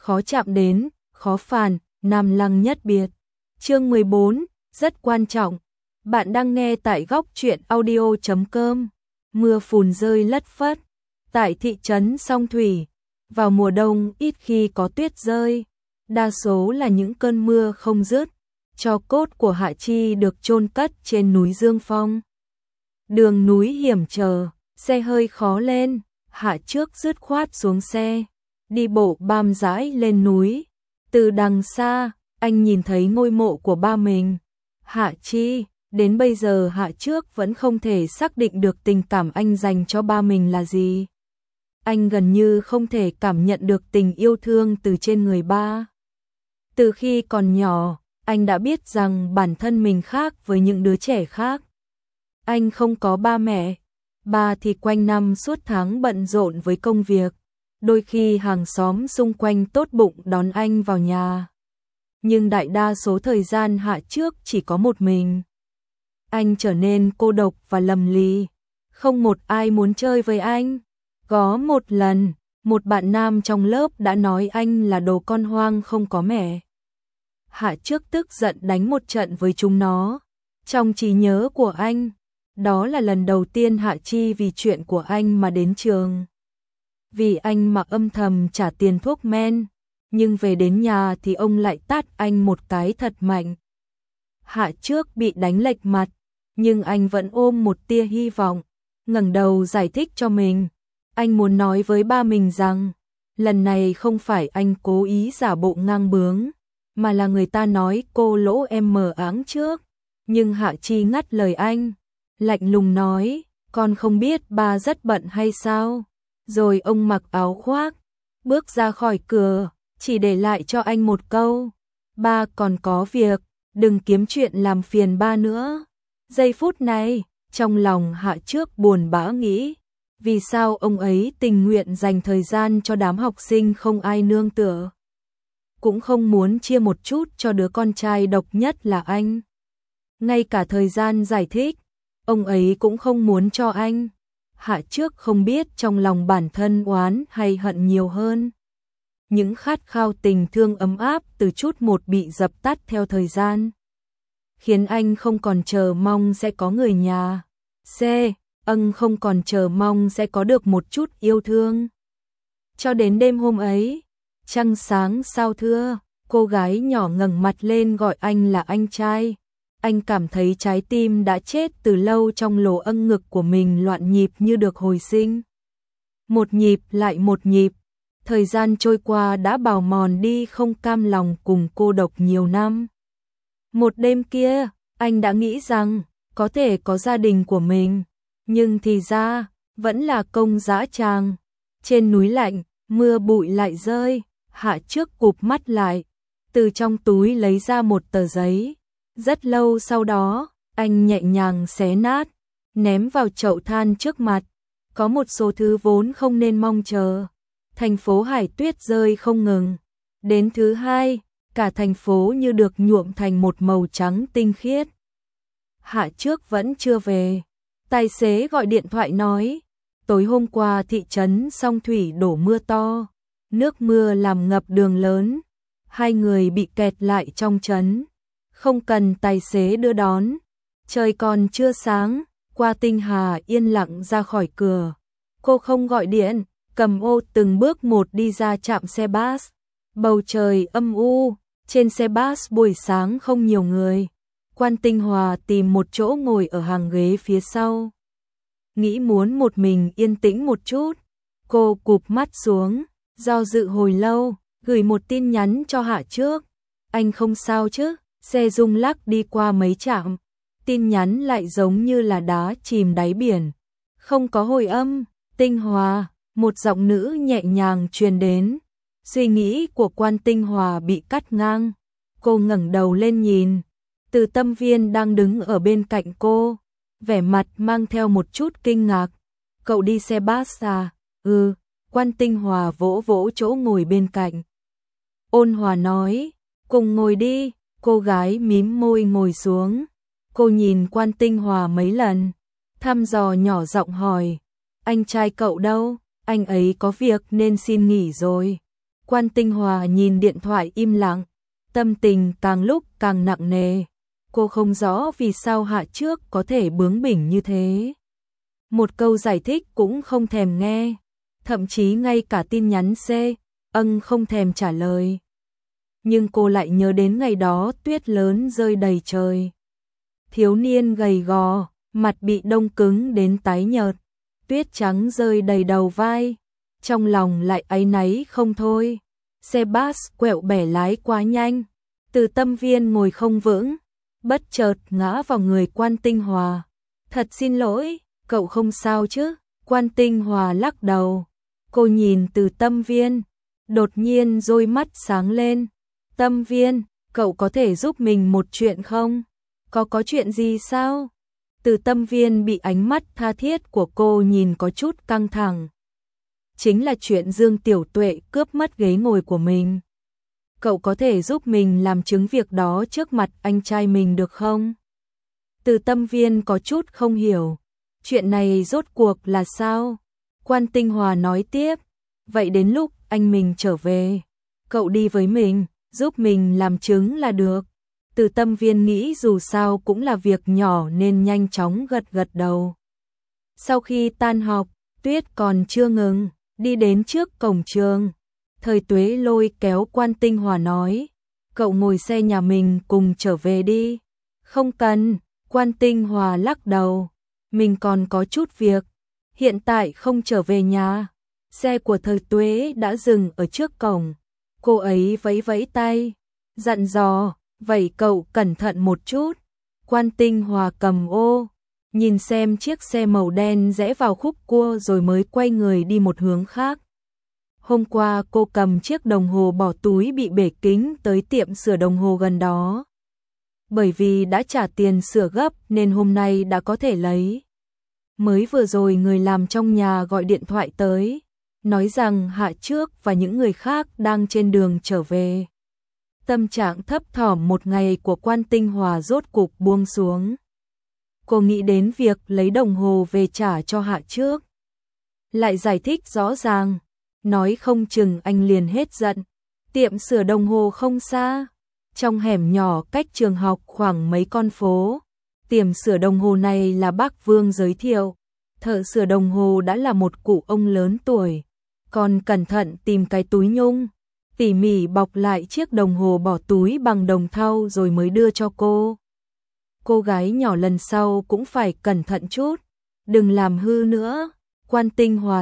khó chạm đến, khó phản, Nam Lăng nhất biệt. Chương 14, rất quan trọng. Bạn đang nghe tại góc truyện audio.com. Mưa phùn rơi lất phất. Tại thị trấn Song Thủy, vào mùa đông ít khi có tuyết rơi, đa số là những cơn mưa không dứt. Tro cốt của Hạ Chi được chôn cất trên núi Dương Phong. Đường núi hiểm trở, xe hơi khó lên, Hạ trước dứt khoát xuống xe, đi bộ bám rãi lên núi. Từ đằng xa, anh nhìn thấy ngôi mộ của ba mình, Hạ Chi. Đến bây giờ Hạ trước vẫn không thể xác định được tình cảm anh dành cho ba mình là gì. Anh gần như không thể cảm nhận được tình yêu thương từ trên người ba. Từ khi còn nhỏ, anh đã biết rằng bản thân mình khác với những đứa trẻ khác. Anh không có ba mẹ, ba thì quanh năm suốt tháng bận rộn với công việc. Đôi khi hàng xóm xung quanh tốt bụng đón anh vào nhà. Nhưng đại đa số thời gian Hạ trước chỉ có một mình. Anh trở nên cô độc và lầm lì, không một ai muốn chơi với anh. Có một lần, một bạn nam trong lớp đã nói anh là đồ con hoang không có mẹ. Hạ trước tức giận đánh một trận với chúng nó. Trong trí nhớ của anh, đó là lần đầu tiên Hạ Chi vì chuyện của anh mà đến trường. Vì anh mà âm thầm trả tiền thuốc men, nhưng về đến nhà thì ông lại tát anh một cái thật mạnh. Hạ trước bị đánh lệch mặt, nhưng anh vẫn ôm một tia hy vọng, ngẩng đầu giải thích cho mình. Anh muốn nói với ba mình rằng, lần này không phải anh cố ý giả bộ ngang bướng, mà là người ta nói cô lỗ em mờ áng trước. Nhưng Hạ Chi ngắt lời anh, lạnh lùng nói, con không biết ba rất bận hay sao? Rồi ông mặc áo khoác, bước ra khỏi cửa, chỉ để lại cho anh một câu, ba còn có việc, đừng kiếm chuyện làm phiền ba nữa. Giây phút này, trong lòng Hạ trước buồn bã nghĩ, vì sao ông ấy tình nguyện dành thời gian cho đám học sinh không ai nương tựa, cũng không muốn chia một chút cho đứa con trai độc nhất là anh. Ngay cả thời gian giải thích, ông ấy cũng không muốn cho anh. Hạ trước không biết trong lòng bản thân oán hay hận nhiều hơn. Những khát khao tình thương ấm áp từ chút một bị dập tắt theo thời gian, khiến anh không còn chờ mong sẽ có người nhà. Không còn chờ mong sẽ có được một chút yêu thương. Cho đến đêm hôm ấy, trăng sáng sao thưa, cô gái nhỏ ngẩng mặt lên gọi anh là anh trai. Anh cảm thấy trái tim đã chết từ lâu trong lỗ âng ngực của mình loạn nhịp như được hồi sinh. Một nhịp lại một nhịp, thời gian trôi qua đã bào mòn đi không cam lòng cùng cô độc nhiều năm. Một đêm kia, anh đã nghĩ rằng có thể có gia đình của mình, nhưng thì ra vẫn là công dã tràng. Trên núi lạnh, mưa bụi lại rơi, Hạ trước cụp mắt lại, từ trong túi lấy ra một tờ giấy. Rất lâu sau đó, anh nhẹ nhàng xé nát, ném vào chậu than trước mặt. Có một số thứ vốn không nên mong chờ. Thành phố Hải tuyết rơi không ngừng. Đến thứ hai, cả thành phố như được nhuộm thành một màu trắng tinh khiết. Hạ trước vẫn chưa về. Tài xế gọi điện thoại nói, tối hôm qua thị trấn Song Thủy đổ mưa to, nước mưa làm ngập đường lớn, 2 người bị kẹt lại trong trấn, không cần tài xế đưa đón. Trời còn chưa sáng, Qua Tinh Hà yên lặng ra khỏi cửa. Cô không gọi điện, cầm ô từng bước một đi ra trạm xe bus. Bầu trời âm u, trên xe bus buổi sáng không nhiều người. Quan Tinh Hòa tìm một chỗ ngồi ở hàng ghế phía sau. Nghĩ muốn một mình yên tĩnh một chút, cô cụp mắt xuống, do dự hồi lâu, gửi một tin nhắn cho Hạ trước. Anh không sao chứ? Xe rung lắc đi qua mấy trạm, tin nhắn lại giống như là đá chìm đáy biển, không có hồi âm. Tinh Hòa, một giọng nữ nhẹ nhàng truyền đến. Suy nghĩ của Quan Tinh Hòa bị cắt ngang. Cô ngẩng đầu lên nhìn, Từ Tâm Viên đang đứng ở bên cạnh cô, vẻ mặt mang theo một chút kinh ngạc. Cậu đi xe bus à? Ừ. Quan Tinh Hòa vỗ vỗ chỗ ngồi bên cạnh. Ôn hòa nói, cùng ngồi đi. Cô gái mím môi ngồi xuống. Cô nhìn Quan Tinh Hòa mấy lần, thăm dò nhỏ giọng hỏi, anh trai cậu đâu? Anh ấy có việc nên xin nghỉ rồi. Quan Tinh Hòa nhìn điện thoại im lặng, tâm tình càng lúc càng nặng nề. Cô không rõ vì sao Hạ Trước có thể bướng bỉnh như thế. Một câu giải thích cũng không thèm nghe, thậm chí ngay cả tin nhắn không thèm trả lời. Nhưng cô lại nhớ đến ngày đó tuyết lớn rơi đầy trời. Thiếu niên gầy gò, mặt bị đông cứng đến tái nhợt, tuyết trắng rơi đầy đầu vai, trong lòng lại áy náy không thôi. Xe bus quẹo bẻ lái quá nhanh, Từ Tâm Viên ngồi không vững, bất chợt ngã vào người Quan Tinh Hòa. Thật xin lỗi, cậu không sao chứ? Quan Tinh Hòa lắc đầu. Cô nhìn Từ Tâm Viên, đột nhiên đôi mắt sáng lên. Tâm Viên, cậu có thể giúp mình một chuyện không? Có chuyện gì sao? Từ Tâm Viên bị ánh mắt tha thiết của cô nhìn có chút căng thẳng. Chính là chuyện Dương Tiểu Tuệ cướp mất ghế ngồi của mình. Cậu có thể giúp mình làm chứng việc đó trước mặt anh trai mình được không? Từ Tâm Viên có chút không hiểu. Chuyện này rốt cuộc là sao? Quan Tinh Hòa nói tiếp. Vậy đến lúc anh mình trở về, cậu đi với mình, giúp mình làm chứng là được. Từ Tâm Viên nghĩ dù sao cũng là việc nhỏ nên nhanh chóng gật đầu. Sau khi tan học, tuyết còn chưa ngừng, đi đến trước cổng trường. Thời Tuế lôi kéo Quan Tinh Hòa nói, cậu ngồi xe nhà mình cùng trở về đi. Không cần, Quan Tinh Hòa lắc đầu, mình còn có chút việc, hiện tại không trở về nhà. Xe của Thời Tuế đã dừng ở trước cổng, cô ấy vẫy vẫy tay, dặn dò, vậy cậu cẩn thận một chút. Quan Tinh Hòa cầm ô, nhìn xem chiếc xe màu đen rẽ vào khúc cua rồi mới quay người đi một hướng khác. Hôm qua cô cầm chiếc đồng hồ bỏ túi bị bể kính tới tiệm sửa đồng hồ gần đó. Bởi vì đã trả tiền sửa gấp nên hôm nay đã có thể lấy. Mới vừa rồi người làm trong nhà gọi điện thoại tới, nói rằng Hạ Trước và những người khác đang trên đường trở về. Tâm trạng thấp thỏm một ngày của Quan Tinh Hòa rốt cục buông xuống. Cô nghĩ đến việc lấy đồng hồ về trả cho Hạ Trước. Lại giải thích rõ ràng, nói không chừng anh liền hết giận. Tiệm sửa đồng hồ không xa, trong hẻm nhỏ cách trường học khoảng mấy con phố. Tiệm sửa đồng hồ này là bác Vương giới thiệu. Thợ sửa đồng hồ đã là một cụ ông lớn tuổi, còn cẩn thận tìm cái túi nhung, tỉ mỉ bọc lại chiếc đồng hồ bỏ túi bằng đồng thau rồi mới đưa cho cô. Cô gái nhỏ lần sau cũng phải cẩn thận chút, đừng làm hư nữa. Quan Tinh Hòa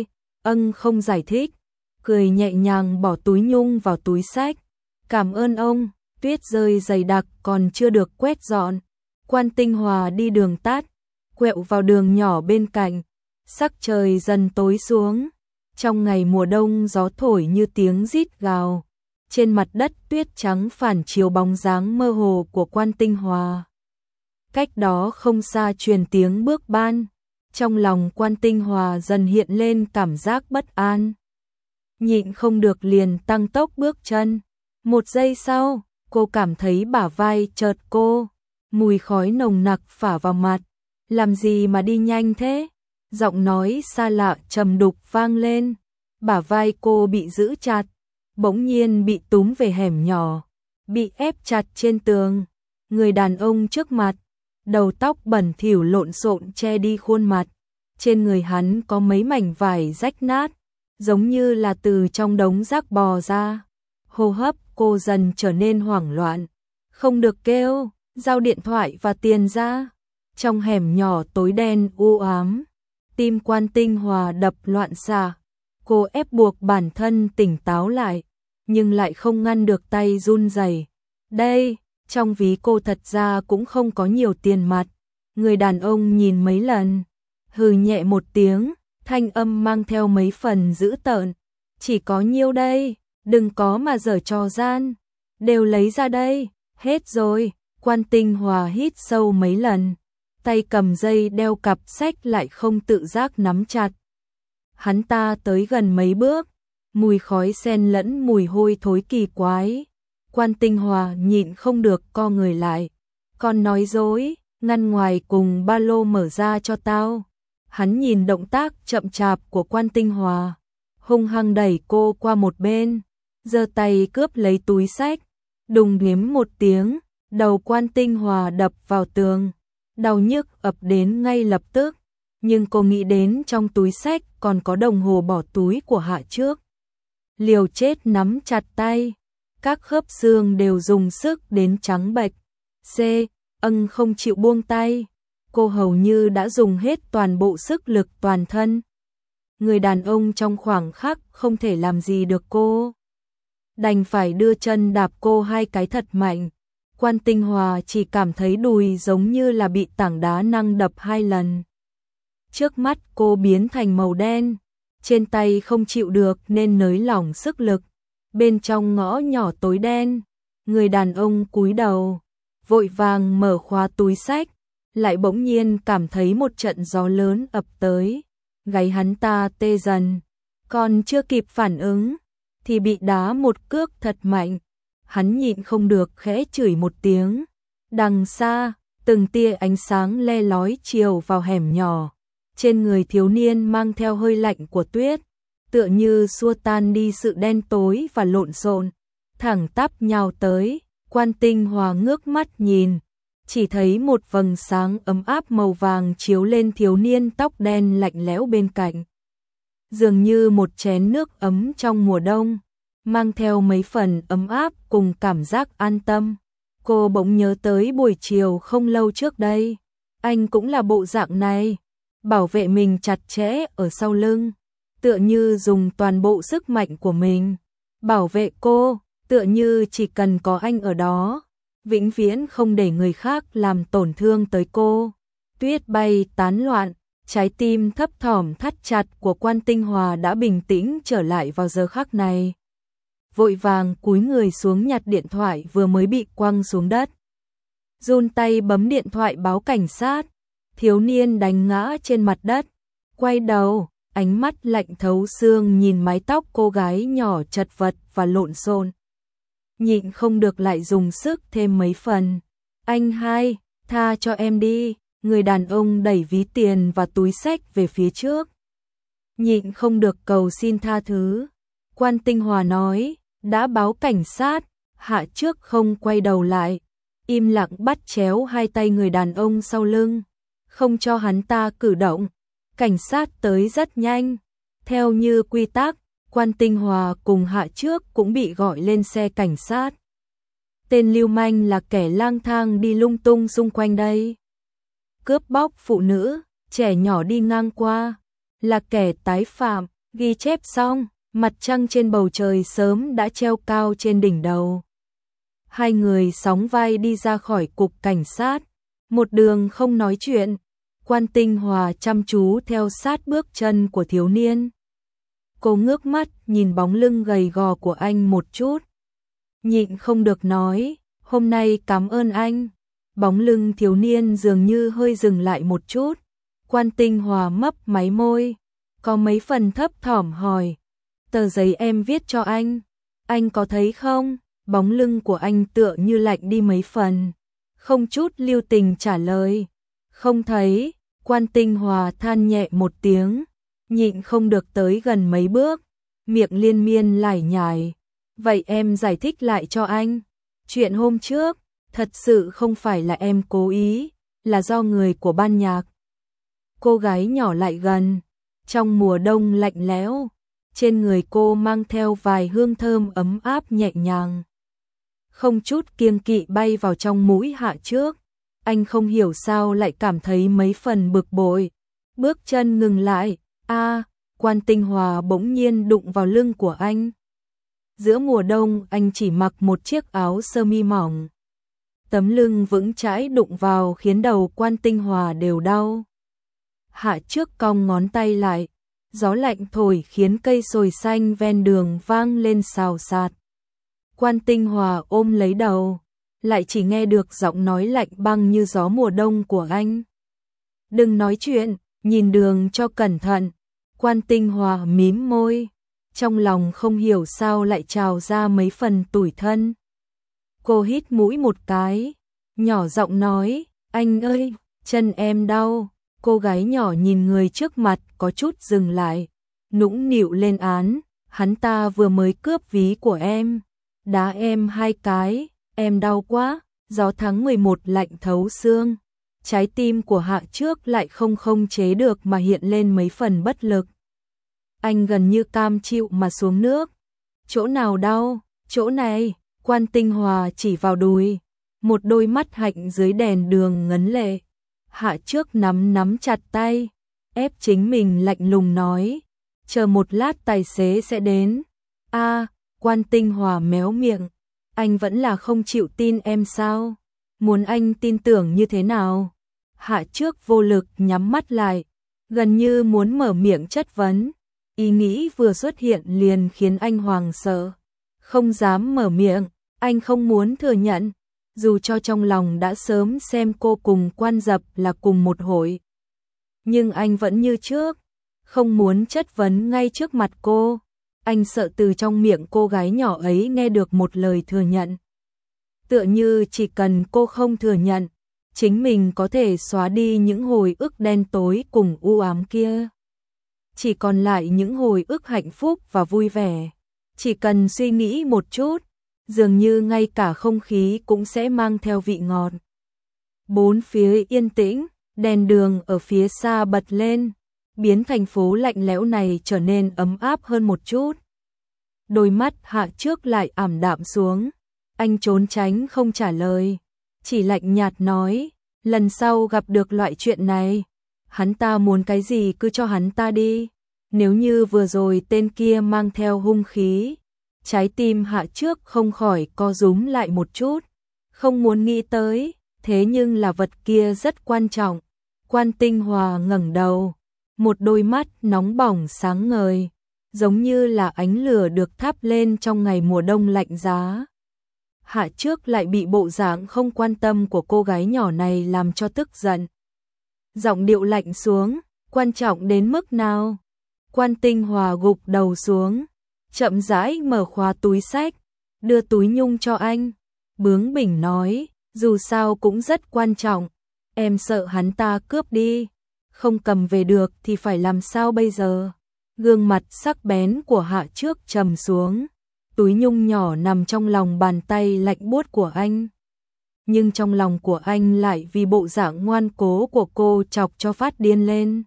không giải thích, cười nhẹ nhàng bỏ túi nhung vào túi xách. Cảm ơn ông, tuyết rơi dày đặc còn chưa được quét dọn. Quan Tinh Hòa đi đường tắt, quẹo vào đường nhỏ bên cạnh. Sắc trời dần tối xuống. Trong ngày mùa đông gió thổi như tiếng rít gào. Trên mặt đất tuyết trắng phản chiếu bóng dáng mơ hồ của Quan Tinh Hòa. Cách đó không xa truyền tiếng bước ban. Trong lòng Quan Tinh Hòa dần hiện lên cảm giác bất an. Nhịn không được liền tăng tốc bước chân. Một giây sau, cô cảm thấy bả vai chợt cô. Mùi khói nồng nặc phả vào mặt. Làm gì mà đi nhanh thế? Giọng nói xa lạ trầm đục vang lên. Bả vai cô bị giữ chặt, bỗng nhiên bị túm về hẻm nhỏ, bị ép chặt trên tường. Người đàn ông trước mặt, đầu tóc bẩn thỉu lộn xộn che đi khuôn mặt. Trên người hắn có mấy mảnh vải rách nát, giống như là từ trong đống rác bò ra. Hô hấp cô dần trở nên hoảng loạn. Không được kêu, giao điện thoại và tiền ra. Trong hẻm nhỏ tối đen u ám, tim Quan Tinh Hòa đập loạn xạ. Cô ép buộc bản thân tỉnh táo lại, nhưng lại không ngăn được tay run rẩy. Đây, trong ví cô thật ra cũng không có nhiều tiền mặt. Người đàn ông nhìn mấy lần, hừ nhẹ một tiếng, thanh âm mang theo mấy phần dữ tợn. Chỉ có nhiêu đây, đừng có mà giở trò gian. Đều lấy ra đây, hết rồi. Quan Tinh Hòa hít sâu mấy lần, tay cầm dây đeo cặp sách lại không tự giác nắm chặt. Hắn ta tới gần mấy bước, mùi khói xen lẫn mùi hôi thối kỳ quái. Quan Tinh Hòa nhịn không được co người lại. Con nói dối, ngăn ngoài cùng ba lô mở ra cho tao. Hắn nhìn động tác chậm chạp của Quan Tinh Hòa, hung hăng đẩy cô qua một bên. giơ tay cướp lấy túi xách, đùng điếm một tiếng, đầu Quan Tinh Hòa đập vào tường, đau nhức ập đến ngay lập tức, nhưng cô nghĩ đến trong túi xách còn có đồng hồ bỏ túi của Hạ Trước. Liều chết nắm chặt tay, các khớp xương đều dùng sức đến trắng bệch. Không chịu buông tay, cô hầu như đã dùng hết toàn bộ sức lực toàn thân. Người đàn ông trong khoảng khắc không thể làm gì được cô, đành phải đưa chân đạp cô 2 cái thật mạnh. Quan Tinh Hòa chỉ cảm thấy đùi giống như là bị tảng đá năng đập 2 lần. Trước mắt cô biến thành màu đen, trên tay không chịu được nên nới lỏng sức lực. Bên trong ngõ nhỏ tối đen, người đàn ông cúi đầu, vội vàng mở khóa túi xách, lại bỗng nhiên cảm thấy một trận gió lớn ập tới, gáy hắn ta tê dần, còn chưa kịp phản ứng thì bị đá một cước thật mạnh. Hắn nhịn không được khẽ chửi một tiếng. Đằng xa, từng tia ánh sáng le lói chiếu vào hẻm nhỏ, trên người thiếu niên mang theo hơi lạnh của tuyết, tựa như xua tan đi sự đen tối và lộn xộn, thẳng tắp nhào tới. Quan Tinh Hòa ngước mắt nhìn, chỉ thấy một vầng sáng ấm áp màu vàng chiếu lên thiếu niên tóc đen lạnh lẽo bên cạnh, dường như một chén nước ấm trong mùa đông, mang theo mấy phần ấm áp cùng cảm giác an tâm. Cô bỗng nhớ tới buổi chiều không lâu trước đây, anh cũng là bộ dạng này, bảo vệ mình chặt chẽ ở sau lưng, tựa như dùng toàn bộ sức mạnh của mình bảo vệ cô, tựa như chỉ cần có anh ở đó, vĩnh viễn không để người khác làm tổn thương tới cô. Tuyết bay tán loạn, trái tim thấp thỏm thắt chặt của Quan Tinh Hòa đã bình tĩnh trở lại vào giờ khắc này. Vội vàng cúi người xuống nhặt điện thoại vừa mới bị quăng xuống đất. Run tay bấm điện thoại báo cảnh sát, thiếu niên đánh ngã trên mặt đất, quay đầu, ánh mắt lạnh thấu xương nhìn mái tóc cô gái nhỏ chật vật và lộn xộn. Nhịn không được lại dùng sức thêm mấy phần. Anh hai, tha cho em đi. Người đàn ông đẩy ví tiền và túi xách về phía trước. Nhịn không được cầu xin tha thứ. Quan Tinh Hòa nói, đã báo cảnh sát. Hạ Trước không quay đầu lại, im lặng bắt chéo 2 tay người đàn ông sau lưng, không cho hắn ta cử động. Cảnh sát tới rất nhanh. Theo như quy tắc, Quan Tinh Hòa cùng Hạ Trước cũng bị gọi lên xe cảnh sát. Tên lưu manh là kẻ lang thang đi lung tung xung quanh đây, cướp bóc phụ nữ, trẻ nhỏ đi ngang qua, là kẻ tái phạm. Ghi chép xong, mặt trăng trên bầu trời sớm đã treo cao trên đỉnh đầu. 2 người sóng vai đi ra khỏi cục cảnh sát, một đường không nói chuyện. Quan Tinh Hòa chăm chú theo sát bước chân của thiếu niên. Cô ngước mắt nhìn bóng lưng gầy gò của anh một chút, nhịn không được nói, hôm nay cảm ơn anh. Bóng lưng thiếu niên dường như hơi dừng lại một chút. Quan Tinh Hòa mấp máy môi, có mấy phần thấp thỏm hỏi, tờ giấy em viết cho anh có thấy không? Bóng lưng của anh tựa như lạnh đi mấy phần, không chút lưu tình trả lời, không thấy. Quan Tinh Hòa than nhẹ một tiếng, nhịn không được tới gần mấy bước, miệng liên miên lải nhải, vậy em giải thích lại cho anh. Chuyện hôm trước, thật sự không phải là em cố ý, là do người của ban nhạc. Cô gái nhỏ lại gần, trong mùa đông lạnh lẽo, trên người cô mang theo vài hương thơm ấm áp nhẹ nhàng, không chút kiêng kỵ bay vào trong mũi Hạ Trước. Anh không hiểu sao lại cảm thấy mấy phần bực bội, bước chân ngừng lại. Quan Tinh Hòa bỗng nhiên đụng vào lưng của anh. Giữa mùa đông anh chỉ mặc một chiếc áo sơ mi mỏng, tấm lưng vững chãi đụng vào khiến đầu Quan Tinh Hòa đều đau. Hạ Trước cong ngón tay lại, gió lạnh thổi khiến cây sồi xanh ven đường vang lên xào xạc. Quan Tinh Hòa ôm lấy đầu, lại chỉ nghe được giọng nói lạnh băng như gió mùa đông của anh. Đừng nói chuyện, nhìn đường cho cẩn thận. Quan Tinh Hòa mím môi, trong lòng không hiểu sao lại trào ra mấy phần tủi thân. Cô hít mũi một cái, nhỏ giọng nói, anh ơi, chân em đau. Cô gái nhỏ nhìn người trước mặt có chút dừng lại, nũng nịu lên án, Hắn ta vừa mới cướp ví của em, đá em 2 cái, em đau quá. Gió tháng 11 lạnh thấu xương, trái tim của Hạ Trước lại không chế được mà hiện lên mấy phần bất lực. Anh gần như cam chịu mà xuống nước. Chỗ nào đau? Chỗ này. Quan Tinh Hòa chỉ vào đùi, một đôi mắt hạnh dưới đèn đường ngấn lệ. Hạ Trước nắm chặt tay, ép chính mình lạnh lùng nói, chờ một lát tài xế sẽ đến. Quan Tinh Hòa méo miệng, anh vẫn là không chịu tin em sao? Muốn anh tin tưởng như thế nào? Hạ Trước vô lực nhắm mắt lại, gần như muốn mở miệng chất vấn. Ý nghĩ vừa xuất hiện liền khiến anh hoảng sợ, không dám mở miệng. Anh không muốn thừa nhận, dù cho trong lòng đã sớm xem cô cùng Quan Dập là cùng một hội. Nhưng anh vẫn như trước, không muốn chất vấn ngay trước mặt cô. Anh sợ từ trong miệng cô gái nhỏ ấy nghe được một lời thừa nhận. Tựa như chỉ cần cô không thừa nhận, chính mình có thể xóa đi những hồi ức đen tối cùng u ám kia. Chỉ còn lại những hồi ức hạnh phúc và vui vẻ. Chỉ cần suy nghĩ một chút, dường như ngay cả không khí cũng sẽ mang theo vị ngọt. Bốn phía yên tĩnh, đèn đường ở phía xa bật lên, biến thành phố lạnh lẽo này trở nên ấm áp hơn một chút. Đôi mắt Hạ Trước lại ảm đạm xuống, anh trốn tránh không trả lời, chỉ lạnh nhạt nói, lần sau gặp được loại chuyện này, hắn ta muốn cái gì cứ cho hắn ta đi. Nếu như vừa rồi tên kia mang theo hung khí, trái tim Hạ Trước không khỏi co rúm lại một chút, không muốn nghĩ tới, thế nhưng là vật kia rất quan trọng. Quan Tinh Hòa ngẩng đầu, một đôi mắt nóng bỏng sáng ngời, giống như là ánh lửa được thắp lên trong ngày mùa đông lạnh giá. Hạ Trước lại bị bộ dạng không quan tâm của cô gái nhỏ này làm cho tức giận. Giọng điệu lạnh xuống, quan trọng đến mức nào? Quan Tinh Hòa gục đầu xuống, chậm rãi mở khóa túi xách, đưa túi nhung cho anh, bướng bỉnh nói, dù sao cũng rất quan trọng, em sợ hắn ta cướp đi, không cầm về được thì phải làm sao bây giờ? Gương mặt sắc bén của Hạ Trước trầm xuống, túi nhung nhỏ nằm trong lòng bàn tay lạnh buốt của anh. Nhưng trong lòng của anh lại vì bộ dạng ngoan cố của cô chọc cho phát điên lên.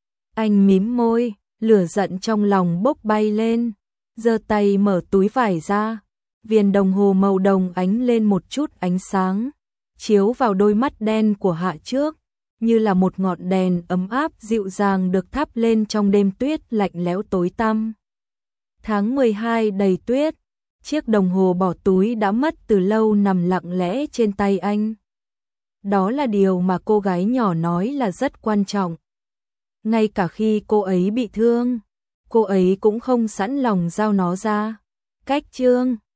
Anh mím môi, lửa giận trong lòng bốc bay lên, giơ tay mở túi vải ra, viên đồng hồ màu đồng ánh lên một chút ánh sáng, chiếu vào đôi mắt đen của Hạ Trước, như là một ngọn đèn ấm áp dịu dàng được thắp lên trong đêm tuyết lạnh lẽo tối tăm. Tháng 12 đầy tuyết, chiếc đồng hồ bỏ túi đã mất từ lâu nằm lặng lẽ trên tay anh. Đó là điều mà cô gái nhỏ nói là rất quan trọng. Ngay cả khi cô ấy bị thương, cô ấy cũng không sẵn lòng giao nó ra. Cách chương